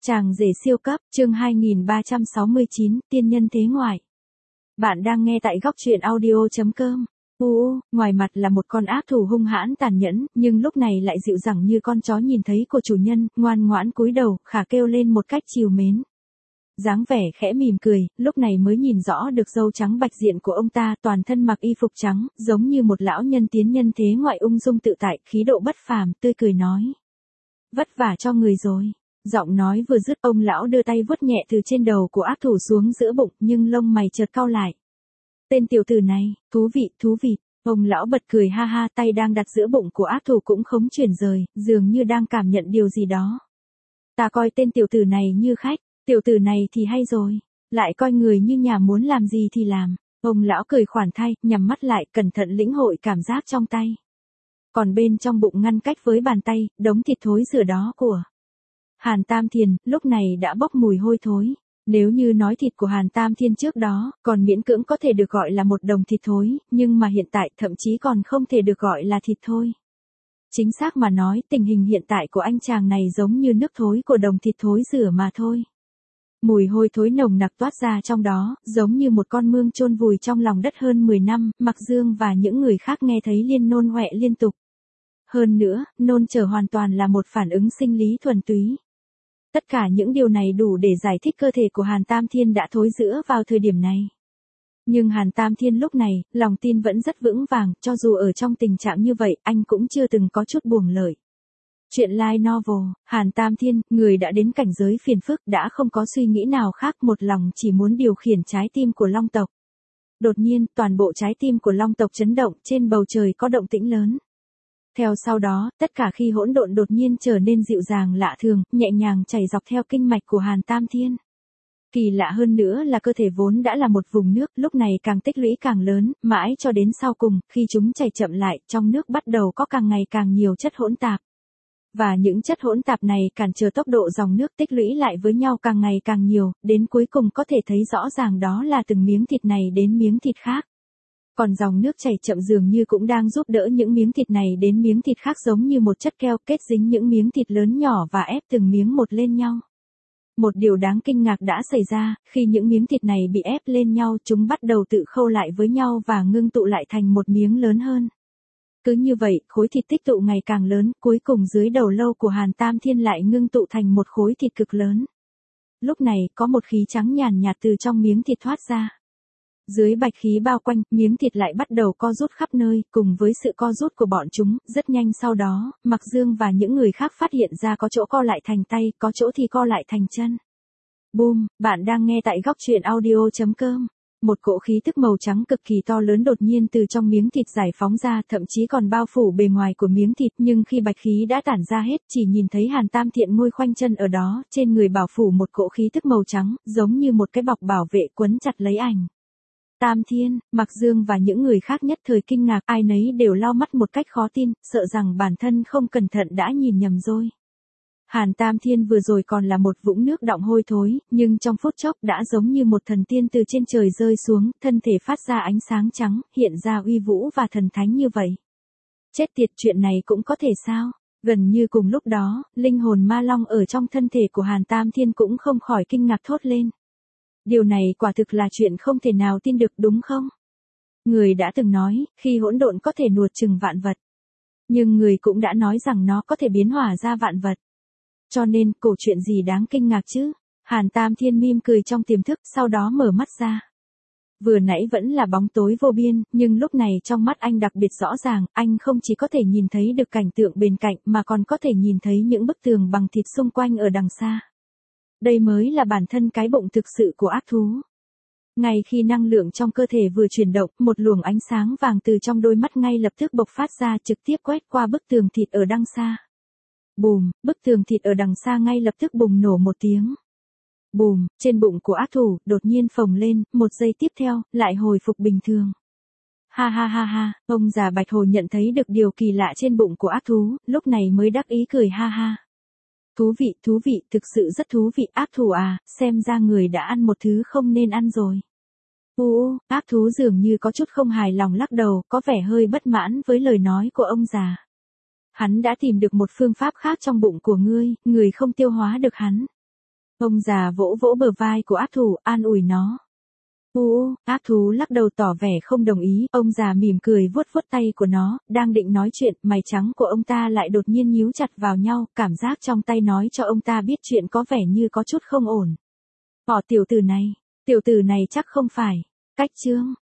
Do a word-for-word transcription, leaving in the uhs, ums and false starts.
Chàng rể siêu cấp, chương hai nghìn ba trăm sáu mươi chín, tiên nhân thế ngoại. Bạn đang nghe tại góc truyện audio chấm com. U u, ngoài mặt là một con ác thủ hung hãn tàn nhẫn, nhưng lúc này lại dịu dàng như con chó nhìn thấy của chủ nhân, ngoan ngoãn cúi đầu, khả kêu lên một cách trìu mến. Dáng vẻ khẽ mỉm cười, lúc này mới nhìn rõ được râu trắng bạch diện của ông ta, toàn thân mặc y phục trắng, giống như một lão nhân tiến nhân thế ngoại ung dung tự tại, khí độ bất phàm, tươi cười nói. Vất vả cho người rồi. Giọng nói vừa dứt, ông lão đưa tay vuốt nhẹ từ trên đầu của ác thủ xuống giữa bụng, nhưng lông mày chợt cau lại. Tên tiểu tử này, thú vị, thú vị. Ông lão bật cười ha ha, tay đang đặt giữa bụng của ác thủ cũng không chuyển rời, dường như đang cảm nhận điều gì đó. Ta coi tên tiểu tử này như khách, tiểu tử này thì hay rồi, lại coi người như nhà muốn làm gì thì làm. Ông lão cười khoản thay, nhắm mắt lại, cẩn thận lĩnh hội cảm giác trong tay. Còn bên trong bụng ngăn cách với bàn tay, đống thịt thối rữa đó của Hàn Tam Thiên, lúc này đã bốc mùi hôi thối. Nếu như nói thịt của Hàn Tam Thiên trước đó, còn miễn cưỡng có thể được gọi là một đồng thịt thối, nhưng mà hiện tại thậm chí còn không thể được gọi là thịt thôi. Chính xác mà nói, tình hình hiện tại của anh chàng này giống như nước thối của đồng thịt thối rửa mà thôi. Mùi hôi thối nồng nặc toát ra trong đó, giống như một con mương chôn vùi trong lòng đất hơn mười năm, Mạc Dương và những người khác nghe thấy liên nôn hoẹ liên tục. Hơn nữa, nôn chở hoàn toàn là một phản ứng sinh lý thuần túy. Tất cả những điều này đủ để giải thích cơ thể của Hàn Tam Thiên đã thối rữa vào thời điểm này. Nhưng Hàn Tam Thiên lúc này, lòng tin vẫn rất vững vàng, cho dù ở trong tình trạng như vậy, anh cũng chưa từng có chút buông lơi. Chuyện light novel, Hàn Tam Thiên, người đã đến cảnh giới phiền phức, đã không có suy nghĩ nào khác, một lòng chỉ muốn điều khiển trái tim của Long tộc. Đột nhiên, toàn bộ trái tim của Long tộc chấn động, trên bầu trời có động tĩnh lớn. Theo sau đó, tất cả khi hỗn độn đột nhiên trở nên dịu dàng lạ thường, nhẹ nhàng chảy dọc theo kinh mạch của Hàn Tam Thiên. Kỳ lạ hơn nữa là cơ thể vốn đã là một vùng nước, lúc này càng tích lũy càng lớn, mãi cho đến sau cùng, khi chúng chảy chậm lại, trong nước bắt đầu có càng ngày càng nhiều chất hỗn tạp. Và những chất hỗn tạp này cản trở tốc độ dòng nước tích lũy lại với nhau càng ngày càng nhiều, đến cuối cùng có thể thấy rõ ràng đó là từng miếng thịt này đến miếng thịt khác. Còn dòng nước chảy chậm dường như cũng đang giúp đỡ những miếng thịt này đến miếng thịt khác, giống như một chất keo kết dính những miếng thịt lớn nhỏ và ép từng miếng một lên nhau. Một điều đáng kinh ngạc đã xảy ra, khi những miếng thịt này bị ép lên nhau, chúng bắt đầu tự khâu lại với nhau và ngưng tụ lại thành một miếng lớn hơn. Cứ như vậy, khối thịt tích tụ ngày càng lớn, cuối cùng dưới đầu lâu của Hàn Tam Thiên lại ngưng tụ thành một khối thịt cực lớn. Lúc này, có một khí trắng nhàn nhạt từ trong miếng thịt thoát ra. Dưới bạch khí bao quanh, miếng thịt lại bắt đầu co rút khắp nơi, cùng với sự co rút của bọn chúng, rất nhanh sau đó, Mạc Dương và những người khác phát hiện ra có chỗ co lại thành tay, có chỗ thì co lại thành chân. Boom, bạn đang nghe tại góc truyện audio chấm com. Một cỗ khí tức màu trắng cực kỳ to lớn đột nhiên từ trong miếng thịt giải phóng ra, thậm chí còn bao phủ bề ngoài của miếng thịt, nhưng khi bạch khí đã tản ra hết, chỉ nhìn thấy Hàn Tam Thiện ngồi khoanh chân ở đó, trên người bảo phủ một cỗ khí tức màu trắng, giống như một cái bọc bảo vệ quấn chặt lấy ảnh. Tam Thiên, Mạc Dương và những người khác nhất thời kinh ngạc, ai nấy đều lau mắt một cách khó tin, sợ rằng bản thân không cẩn thận đã nhìn nhầm rồi. Hàn Tam Thiên vừa rồi còn là một vũng nước đọng hôi thối, nhưng trong phút chốc đã giống như một thần tiên từ trên trời rơi xuống, thân thể phát ra ánh sáng trắng, hiện ra uy vũ và thần thánh như vậy. Chết tiệt, chuyện này cũng có thể sao? Gần như cùng lúc đó, linh hồn ma long ở trong thân thể của Hàn Tam Thiên cũng không khỏi kinh ngạc thốt lên. Điều này quả thực là chuyện không thể nào tin được, đúng không? Người đã từng nói, khi hỗn độn có thể nuốt chửng vạn vật. Nhưng người cũng đã nói rằng nó có thể biến hóa ra vạn vật. Cho nên, cổ chuyện gì đáng kinh ngạc chứ? Hàn Tam Thiên mỉm cười trong tiềm thức, sau đó mở mắt ra. Vừa nãy vẫn là bóng tối vô biên, nhưng lúc này trong mắt anh đặc biệt rõ ràng, anh không chỉ có thể nhìn thấy được cảnh tượng bên cạnh mà còn có thể nhìn thấy những bức tường bằng thịt xung quanh ở đằng xa. Đây mới là bản thân cái bụng thực sự của ác thú. Ngay khi năng lượng trong cơ thể vừa chuyển động, một luồng ánh sáng vàng từ trong đôi mắt ngay lập tức bộc phát ra, trực tiếp quét qua bức tường thịt ở đằng xa. Bùm, bức tường thịt ở đằng xa ngay lập tức bùng nổ một tiếng. Bùm, trên bụng của ác thủ, đột nhiên phồng lên, một giây tiếp theo, lại hồi phục bình thường. Ha ha ha ha, ông già Bạch Hồ nhận thấy được điều kỳ lạ trên bụng của ác thú, lúc này mới đắc ý cười ha ha. Thú vị, thú vị, thực sự rất thú vị, ác thú à, xem ra người đã ăn một thứ không nên ăn rồi. Ú, ác thú dường như có chút không hài lòng lắc đầu, có vẻ hơi bất mãn với lời nói của ông già. Hắn đã tìm được một phương pháp khác trong bụng của ngươi, người không tiêu hóa được hắn. Ông già vỗ vỗ bờ vai của ác thú, an ủi nó. U, ác thú lắc đầu tỏ vẻ không đồng ý, ông già mỉm cười vuốt vuốt tay của nó, đang định nói chuyện, mày trắng của ông ta lại đột nhiên nhíu chặt vào nhau, cảm giác trong tay nói cho ông ta biết chuyện có vẻ như có chút không ổn. Bỏ tiểu tử này, tiểu tử này chắc không phải, cách trương,